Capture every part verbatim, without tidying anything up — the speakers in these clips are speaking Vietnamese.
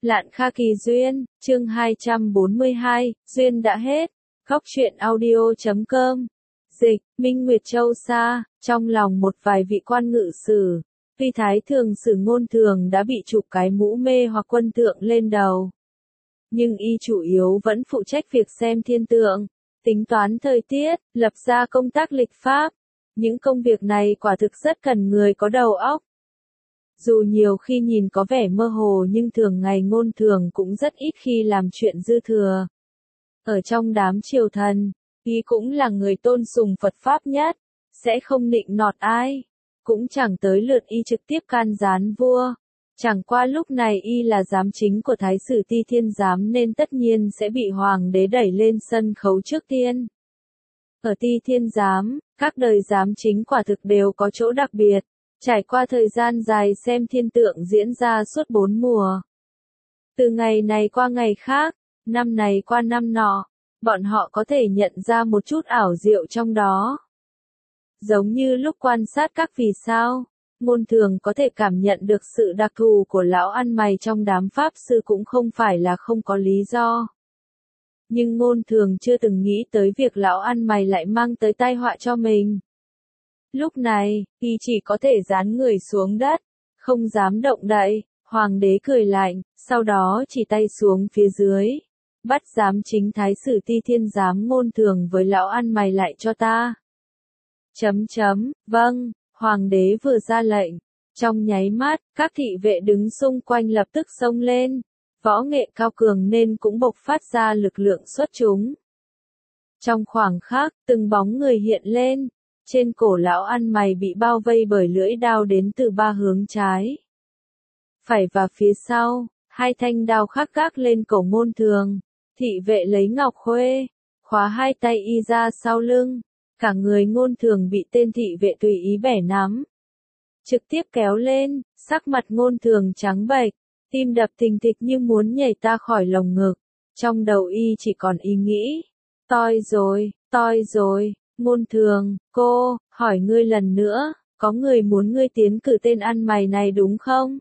Lạn Kha Kỳ Duyên, chương hai trăm bốn mươi hai, Duyên đã hết. Góc truyện audio chấm com. Dịch, Minh Nguyệt Châu Sa, trong lòng một vài vị quan ngự sử, phi thái thường sử Ngôn Thường đã bị chụp cái mũ mê hoặc quân tượng lên đầu. Nhưng y chủ yếu vẫn phụ trách việc xem thiên tượng, tính toán thời tiết, lập ra công tác lịch pháp. Những công việc này quả thực rất cần người có đầu óc. Dù nhiều khi nhìn có vẻ mơ hồ nhưng thường ngày Ngôn Thường cũng rất ít khi làm chuyện dư thừa. Ở trong đám triều thần, y cũng là người tôn sùng Phật Pháp nhất, sẽ không nịnh nọt ai. Cũng chẳng tới lượt y trực tiếp can gián vua. Chẳng qua lúc này y là giám chính của Thái sử Ti Thiên Giám nên tất nhiên sẽ bị hoàng đế đẩy lên sân khấu trước tiên. Ở Ti Thiên Giám, các đời giám chính quả thực đều có chỗ đặc biệt. Trải qua thời gian dài xem thiên tượng diễn ra suốt bốn mùa. Từ ngày này qua ngày khác, năm này qua năm nọ, bọn họ có thể nhận ra một chút ảo diệu trong đó. Giống như lúc quan sát các vì sao, Ngôn Thường có thể cảm nhận được sự đặc thù của lão ăn mày trong đám pháp sư cũng không phải là không có lý do. Nhưng Ngôn Thường chưa từng nghĩ tới việc lão ăn mày lại mang tới tai họa cho mình. Lúc này, y chỉ có thể dán người xuống đất, không dám động đậy. Hoàng đế cười lạnh, sau đó chỉ tay xuống phía dưới. Bắt giám chính Thái sử Ti Thiên Giám Ngôn Thường với lão ăn mày lại cho ta. Chấm chấm, vâng, hoàng đế vừa ra lệnh. Trong nháy mắt, các thị vệ đứng xung quanh lập tức xông lên. Võ nghệ cao cường nên cũng bộc phát ra lực lượng xuất chúng. Trong khoảng khắc, từng bóng người hiện lên. Trên cổ lão ăn mày bị bao vây bởi lưỡi đao đến từ ba hướng trái, phải và phía sau, hai thanh đao khắc gác lên cổ Ngôn Thường. Thị vệ lấy ngọc khuê, khóa hai tay y ra sau lưng. Cả người Ngôn Thường bị tên thị vệ tùy ý bẻ nắm. Trực tiếp kéo lên, sắc mặt Ngôn Thường trắng bệch, tim đập thình thịch như muốn nhảy ta khỏi lồng ngực. Trong đầu y chỉ còn ý nghĩ, toi rồi, toi rồi. Ngôn Thường, cô, hỏi ngươi lần nữa, có người muốn ngươi tiến cử tên ăn mày này đúng không?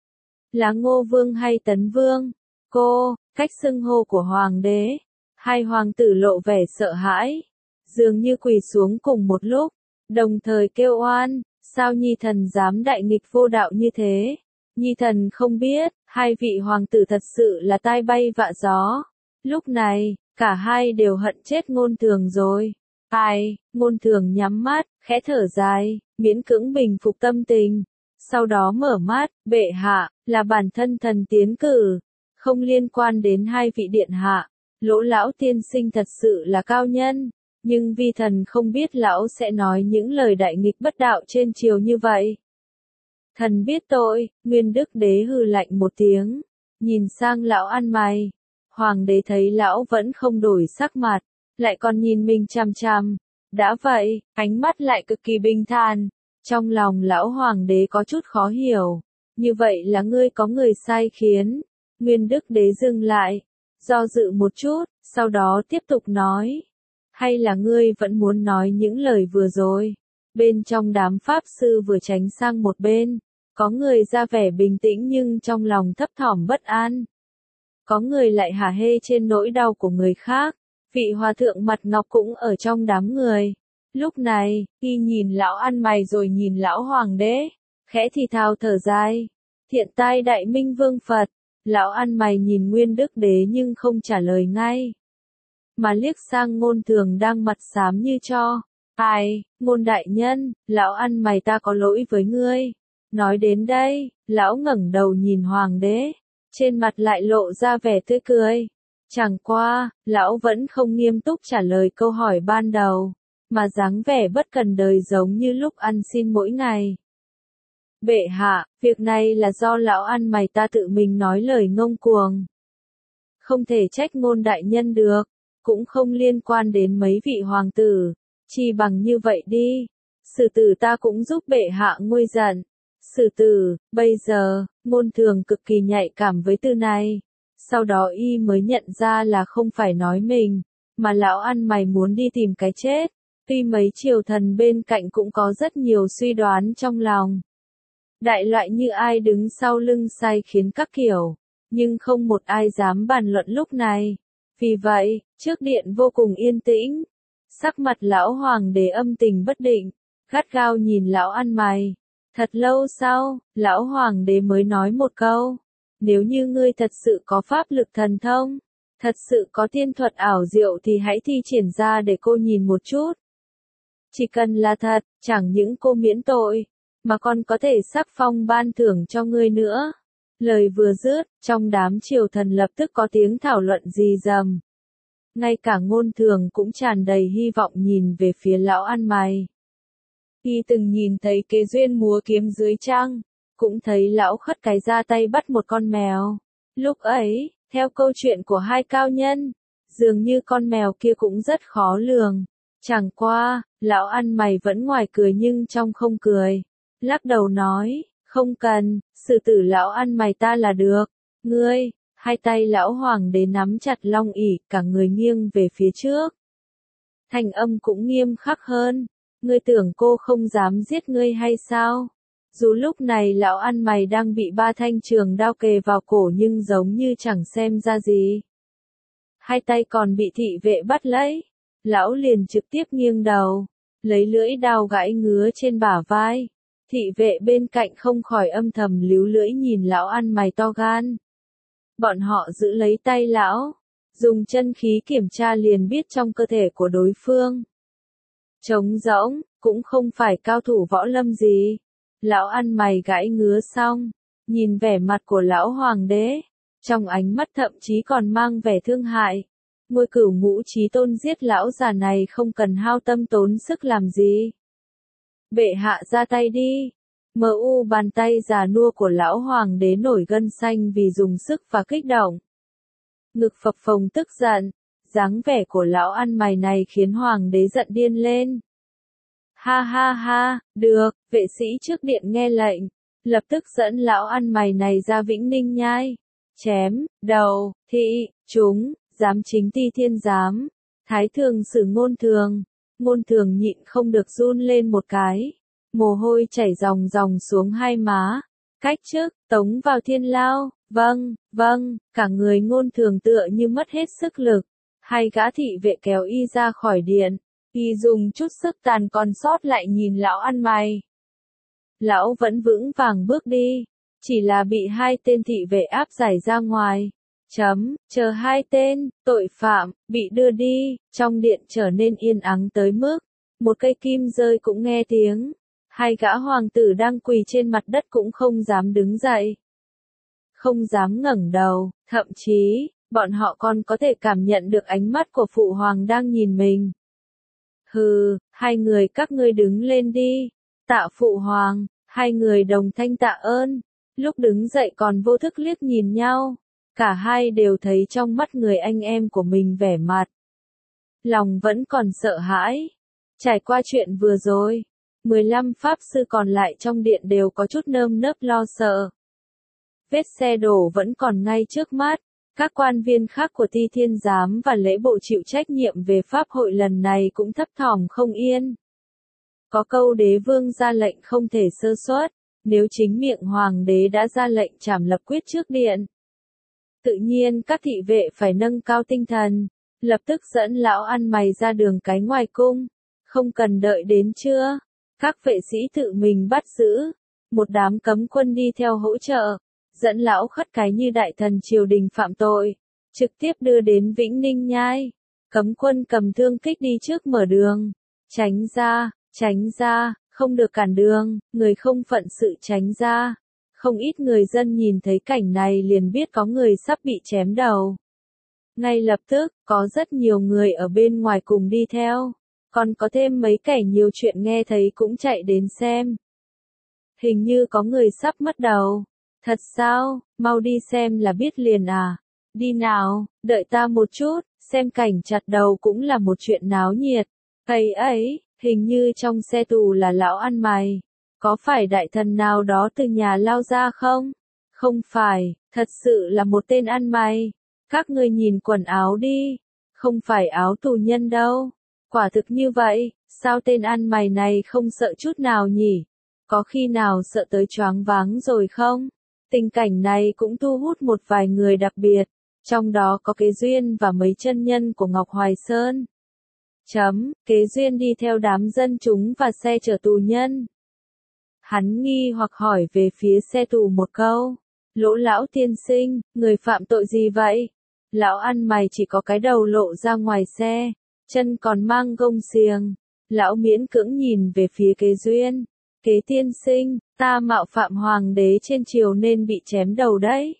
Là Ngô Vương hay Tấn Vương? Cô, cách xưng hô của hoàng đế. Hai hoàng tử lộ vẻ sợ hãi, dường như quỳ xuống cùng một lúc, đồng thời kêu oan, sao Nhi thần dám đại nghịch vô đạo như thế? Nhi thần không biết, hai vị hoàng tử thật sự là tai bay vạ gió. Lúc này, cả hai đều hận chết Ngôn Thường rồi. Ai, Ngôn Thường nhắm mắt, khẽ thở dài, miễn cưỡng bình phục tâm tình. Sau đó mở mắt, bệ hạ, là bản thân thần tiến cử, không liên quan đến hai vị điện hạ. Lỗ lão tiên sinh thật sự là cao nhân, nhưng vi thần không biết lão sẽ nói những lời đại nghịch bất đạo trên triều như vậy. Thần biết tội, Nguyên Đức Đế hừ lạnh một tiếng, nhìn sang lão ăn mày. Hoàng đế thấy lão vẫn không đổi sắc mặt, lại còn nhìn mình chằm chằm. Đã vậy, ánh mắt lại cực kỳ bình thản. Trong lòng lão hoàng đế có chút khó hiểu. Như vậy là ngươi có người sai khiến. Nguyên Đức Đế dừng lại, do dự một chút, sau đó tiếp tục nói. Hay là ngươi vẫn muốn nói những lời vừa rồi? Bên trong đám pháp sư vừa tránh sang một bên. Có người ra vẻ bình tĩnh nhưng trong lòng thấp thỏm bất an. Có người lại hả hê trên nỗi đau của người khác. Vị hòa thượng mặt ngọc cũng ở trong đám người. Lúc này, y nhìn lão ăn mày rồi nhìn lão hoàng đế, khẽ thì thào thở dài. Thiện tai đại minh vương Phật. Lão ăn mày nhìn Nguyên Đức Đế nhưng không trả lời ngay, mà liếc sang Ngôn Thường đang mặt xám như tro. Ai, Ngôn đại nhân, lão ăn mày ta có lỗi với ngươi. Nói đến đây, lão ngẩng đầu nhìn hoàng đế, trên mặt lại lộ ra vẻ tươi cười. Chẳng qua, lão vẫn không nghiêm túc trả lời câu hỏi ban đầu, mà dáng vẻ bất cần đời giống như lúc ăn xin mỗi ngày. Bệ hạ, việc này là do lão ăn mày ta tự mình nói lời ngông cuồng. Không thể trách Ngôn đại nhân được, cũng không liên quan đến mấy vị hoàng tử, chi bằng như vậy đi. Sử tử ta cũng giúp bệ hạ nguôi giận. Sử tử, bây giờ, Ngôn Thường cực kỳ nhạy cảm với từ này. Sau đó y mới nhận ra là không phải nói mình, mà lão ăn mày muốn đi tìm cái chết. Tuy mấy triều thần bên cạnh cũng có rất nhiều suy đoán trong lòng. Đại loại như ai đứng sau lưng sai khiến các kiểu. nhưng không một ai dám bàn luận lúc này. Vì vậy, trước điện vô cùng yên tĩnh. Sắc mặt lão hoàng đế âm tình bất định, gắt gao nhìn lão ăn mày. Thật lâu sau, lão hoàng đế mới nói một câu. Nếu như ngươi thật sự có pháp lực thần thông, thật sự có tiên thuật ảo diệu thì hãy thi triển ra để cô nhìn một chút. Chỉ cần là thật, chẳng những cô miễn tội, mà còn có thể sắc phong ban thưởng cho ngươi nữa. Lời vừa dứt, trong đám triều thần lập tức có tiếng thảo luận rì rầm. Ngay cả Ngôn Thường cũng tràn đầy hy vọng nhìn về phía lão ăn mày. Y từng nhìn thấy Kế Duyên múa kiếm dưới trăng, cũng thấy lão khất cái ra tay bắt một con mèo. Lúc ấy, theo câu chuyện của hai cao nhân, dường như con mèo kia cũng rất khó lường. Chẳng qua, lão ăn mày vẫn ngoài cười nhưng trong không cười. Lắc đầu nói, không cần, xử tử lão ăn mày ta là được. Ngươi, hai tay lão hoàng đế nắm chặt long ỷ, cả người nghiêng về phía trước. Thanh âm cũng nghiêm khắc hơn. Ngươi tưởng cô không dám giết ngươi hay sao? Dù lúc này lão ăn mày đang bị ba thanh trường đao kề vào cổ nhưng giống như chẳng xem ra gì. Hai tay còn bị thị vệ bắt lấy. Lão liền trực tiếp nghiêng đầu, lấy lưỡi đao gãi ngứa trên bả vai. Thị vệ bên cạnh không khỏi âm thầm líu lưỡi nhìn lão ăn mày to gan. Bọn họ giữ lấy tay lão, dùng chân khí kiểm tra liền biết trong cơ thể của đối phương. Trống rỗng, cũng không phải cao thủ võ lâm gì. Lão ăn mày gãi ngứa xong, nhìn vẻ mặt của lão hoàng đế, trong ánh mắt thậm chí còn mang vẻ thương hại. Ngôi Cửu Ngũ Chí Tôn giết lão già này không cần hao tâm tốn sức làm gì. Bệ hạ ra tay đi. Mờ u bàn tay già nua của lão hoàng đế nổi gân xanh vì dùng sức và kích động. Ngực phập phồng tức giận, dáng vẻ của lão ăn mày này khiến hoàng đế giận điên lên. Ha ha ha, được, vệ sĩ trước điện nghe lệnh, lập tức dẫn lão ăn mày này ra Vĩnh Ninh Nhai. Chém, đầu, thị, chúng, giám chính Ti Thiên giám, thái thường xử Ngôn Thường. Ngôn Thường nhịn không được run lên một cái. Mồ hôi chảy ròng ròng xuống hai má. Cách chức, tống vào thiên lao. Vâng, vâng, cả người Ngôn Thường tựa như mất hết sức lực. Hai gã thị vệ kéo y ra khỏi điện. Y dùng chút sức tàn còn sót lại nhìn lão ăn mày. Lão vẫn vững vàng bước đi, chỉ là bị hai tên thị vệ áp giải ra ngoài. Chấm, chờ hai tên, tội phạm, bị đưa đi, trong điện trở nên yên ắng tới mức, một cây kim rơi cũng nghe tiếng. Hai gã hoàng tử đang quỳ trên mặt đất cũng không dám đứng dậy. Không dám ngẩng đầu, thậm chí, bọn họ còn có thể cảm nhận được ánh mắt của phụ hoàng đang nhìn mình. Hừ, hai người các ngươi đứng lên đi. Tạ phụ hoàng, hai người đồng thanh tạ ơn. Lúc đứng dậy còn vô thức liếc nhìn nhau. Cả hai đều thấy trong mắt người anh em của mình vẻ mặt. Lòng vẫn còn sợ hãi. Trải qua chuyện vừa rồi, mười lăm pháp sư còn lại trong điện đều có chút nơm nớp lo sợ. Vết xe đổ vẫn còn ngay trước mắt. Các quan viên khác của Ti Thiên giám và lễ bộ chịu trách nhiệm về pháp hội lần này cũng thấp thỏm không yên. Có câu đế vương ra lệnh không thể sơ suất, nếu chính miệng hoàng đế đã ra lệnh trảm lập quyết trước điện. Tự nhiên các thị vệ phải nâng cao tinh thần, lập tức dẫn lão ăn mày ra đường cái ngoài cung, không cần đợi đến trưa. Các vệ sĩ tự mình bắt giữ, một đám cấm quân đi theo hỗ trợ. Dẫn lão khất cái như đại thần triều đình phạm tội, trực tiếp đưa đến Vĩnh Ninh Nhai. Cấm quân cầm thương kích đi trước mở đường. Tránh ra, tránh ra, không được cản đường, người không phận sự tránh ra. Không ít người dân nhìn thấy cảnh này liền biết có người sắp bị chém đầu. Ngay lập tức, có rất nhiều người ở bên ngoài cùng đi theo. Còn có thêm mấy kẻ nhiều chuyện nghe thấy cũng chạy đến xem. Hình như có người sắp mất đầu. Thật sao, mau đi xem là biết liền à. Đi nào, đợi ta một chút, xem cảnh chặt đầu cũng là một chuyện náo nhiệt. Ấy ấy, hình như trong xe tù là lão ăn mày. Có phải đại thần nào đó từ nhà lao ra không? Không phải, thật sự là một tên ăn mày. Các ngươi nhìn quần áo đi. Không phải áo tù nhân đâu. Quả thực như vậy, sao tên ăn mày này không sợ chút nào nhỉ? Có khi nào sợ tới choáng váng rồi không? Tình cảnh này cũng thu hút một vài người đặc biệt, trong đó có Kế Duyên và mấy chân nhân của Ngọc Hoài Sơn. Chấm, Kế Duyên đi theo đám dân chúng và xe chở tù nhân. Hắn nghi hoặc hỏi về phía xe tù một câu. Lỗ lão tiên sinh, người phạm tội gì vậy? Lão ăn mày chỉ có cái đầu lộ ra ngoài xe, chân còn mang gông xiềng. Lão miễn cưỡng nhìn về phía Kế Duyên. Kế tiên sinh, ta mạo phạm hoàng đế trên triều nên bị chém đầu đấy.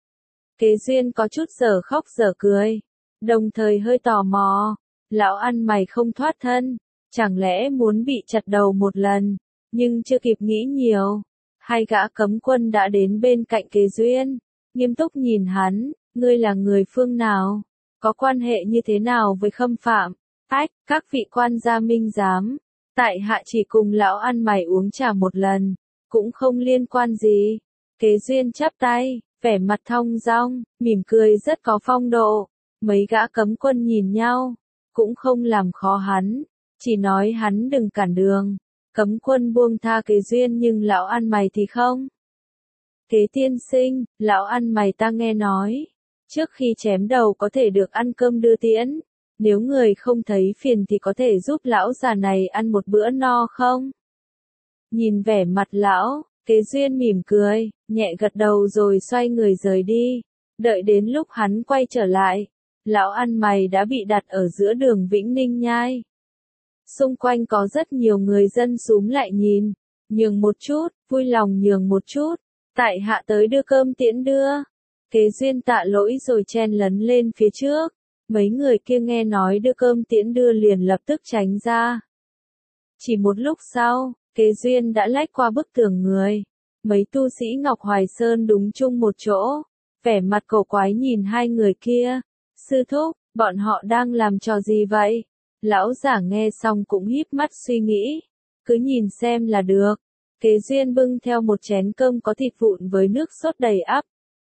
Kế Duyên có chút dở khóc dở cười, đồng thời hơi tò mò. Lão ăn mày không thoát thân, chẳng lẽ muốn bị chặt đầu một lần, nhưng chưa kịp nghĩ nhiều. Hai gã cấm quân đã đến bên cạnh Kế Duyên, nghiêm túc nhìn hắn, ngươi là người phương nào, có quan hệ như thế nào với khâm phạm? Ách, các vị quan gia minh giám, tại hạ chỉ cùng lão ăn mày uống trà một lần, cũng không liên quan gì. Kế Duyên chắp tay, vẻ mặt thong dong, mỉm cười rất có phong độ. Mấy gã cấm quân nhìn nhau, cũng không làm khó hắn, chỉ nói hắn đừng cản đường. Cấm quân buông tha Kế Duyên nhưng lão ăn mày thì không. Kế tiên sinh, lão ăn mày ta nghe nói, trước khi chém đầu có thể được ăn cơm đưa tiễn, nếu người không thấy phiền thì có thể giúp lão già này ăn một bữa no không? Nhìn vẻ mặt lão, Kế Duyên mỉm cười, nhẹ gật đầu rồi xoay người rời đi. Đợi đến lúc hắn quay trở lại, lão ăn mày đã bị đặt ở giữa đường Vĩnh Ninh Nhai. Xung quanh có rất nhiều người dân xúm lại nhìn, nhường một chút, vui lòng nhường một chút, tại hạ tới đưa cơm tiễn đưa. Kế Duyên tạ lỗi rồi chen lấn lên phía trước, mấy người kia nghe nói đưa cơm tiễn đưa liền lập tức tránh ra. Chỉ một lúc sau, Kế Duyên đã lách qua bức tường người, mấy tu sĩ Ngọc Hoài Sơn đúng chung một chỗ, vẻ mặt cổ quái nhìn hai người kia. Sư thúc, bọn họ đang làm trò gì vậy? Lão giả nghe xong cũng híp mắt suy nghĩ, cứ nhìn xem là được. Kế Duyên bưng theo một chén cơm có thịt vụn với nước sốt đầy ắp.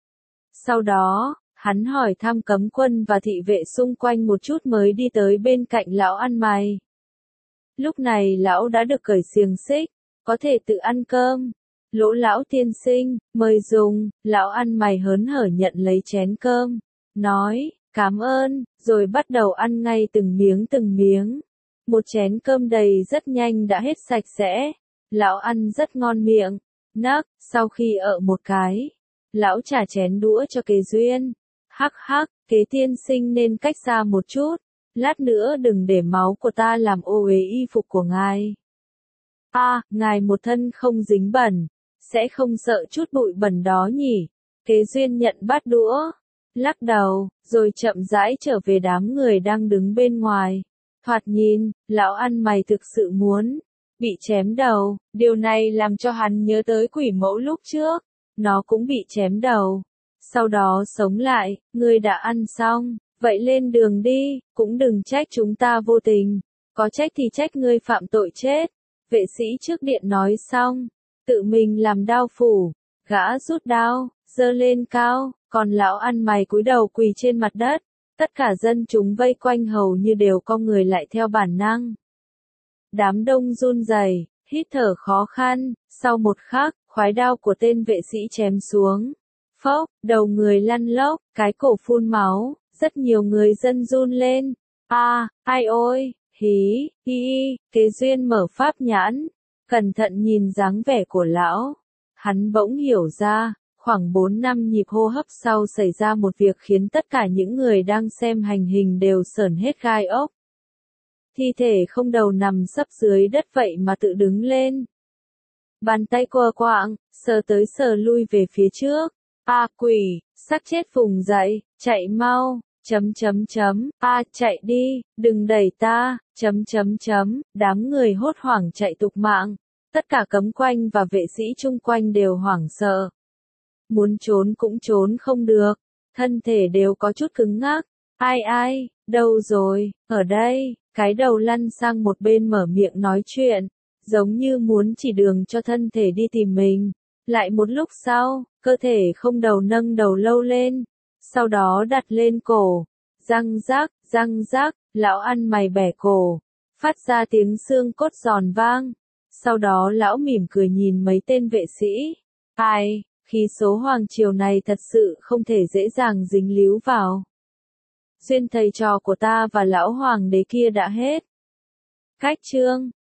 Sau đó, hắn hỏi thăm cấm quân và thị vệ xung quanh một chút mới đi tới bên cạnh lão ăn mày. Lúc này lão đã được cởi xiềng xích, có thể tự ăn cơm. Lỗ lão tiên sinh, mời dùng. Lão ăn mày hớn hở nhận lấy chén cơm, nói, cảm ơn, rồi bắt đầu ăn ngay từng miếng từng miếng. Một chén cơm đầy rất nhanh đã hết sạch sẽ. Lão ăn rất ngon miệng. Nấc, sau khi ợ một cái, lão trả chén đũa cho Kế Duyên. Hắc hắc, Kế tiên sinh nên cách xa một chút, lát nữa đừng để máu của ta làm ô uế y phục của ngài. A, à, ngài một thân không dính bẩn, sẽ không sợ chút bụi bẩn đó nhỉ? Kế Duyên nhận bát đũa, lắc đầu, rồi chậm rãi trở về đám người đang đứng bên ngoài. Thoạt nhìn, lão ăn mày thực sự muốn bị chém đầu, điều này làm cho hắn nhớ tới quỷ mẫu lúc trước, nó cũng bị chém đầu, sau đó sống lại. Ngươi đã ăn xong, vậy lên đường đi, cũng đừng trách chúng ta vô tình, có trách thì trách ngươi phạm tội chết. Vệ sĩ trước điện nói xong, tự mình làm đao phủ, gã rút đao, giơ lên cao, còn lão ăn mày cúi đầu quỳ trên mặt đất. Tất cả dân chúng vây quanh hầu như đều cong người lại theo bản năng. Đám đông run rẩy, hít thở khó khăn, sau một khắc, khoái đao của tên vệ sĩ chém xuống. Phốc, đầu người lăn lóc, cái cổ phun máu, rất nhiều người dân run lên. A, à, ai ôi, hí, hi hi, Kế Duyên mở pháp nhãn, cẩn thận nhìn dáng vẻ của lão. Hắn bỗng hiểu ra, khoảng bốn năm nhịp hô hấp sau xảy ra một việc khiến tất cả những người đang xem hành hình đều sởn hết gai ốc. Thi thể không đầu nằm sấp dưới đất vậy mà tự đứng lên. Bàn tay quơ quạng, sờ tới sờ lui về phía trước. A à, quỷ, xác chết vùng dậy, chạy mau, chấm chấm chấm, a à, chạy đi, đừng đẩy ta, chấm chấm chấm, đám người hốt hoảng chạy tục mạng. Tất cả cấm quanh và vệ sĩ chung quanh đều hoảng sợ. Muốn trốn cũng trốn không được, thân thể đều có chút cứng ngắc. Ai ai, đâu rồi, ở đây, cái đầu lăn sang một bên mở miệng nói chuyện, giống như muốn chỉ đường cho thân thể đi tìm mình. Lại một lúc sau, cơ thể không đầu nâng đầu lâu lên, sau đó đặt lên cổ, răng rác, răng rác, lão ăn mày bẻ cổ, phát ra tiếng xương cốt giòn vang. Sau đó lão mỉm cười nhìn mấy tên vệ sĩ. Ai, Khí số hoàng triều này thật sự không thể dễ dàng dính líu vào. Duyên thầy trò của ta và lão hoàng đế kia đã hết. Cách chương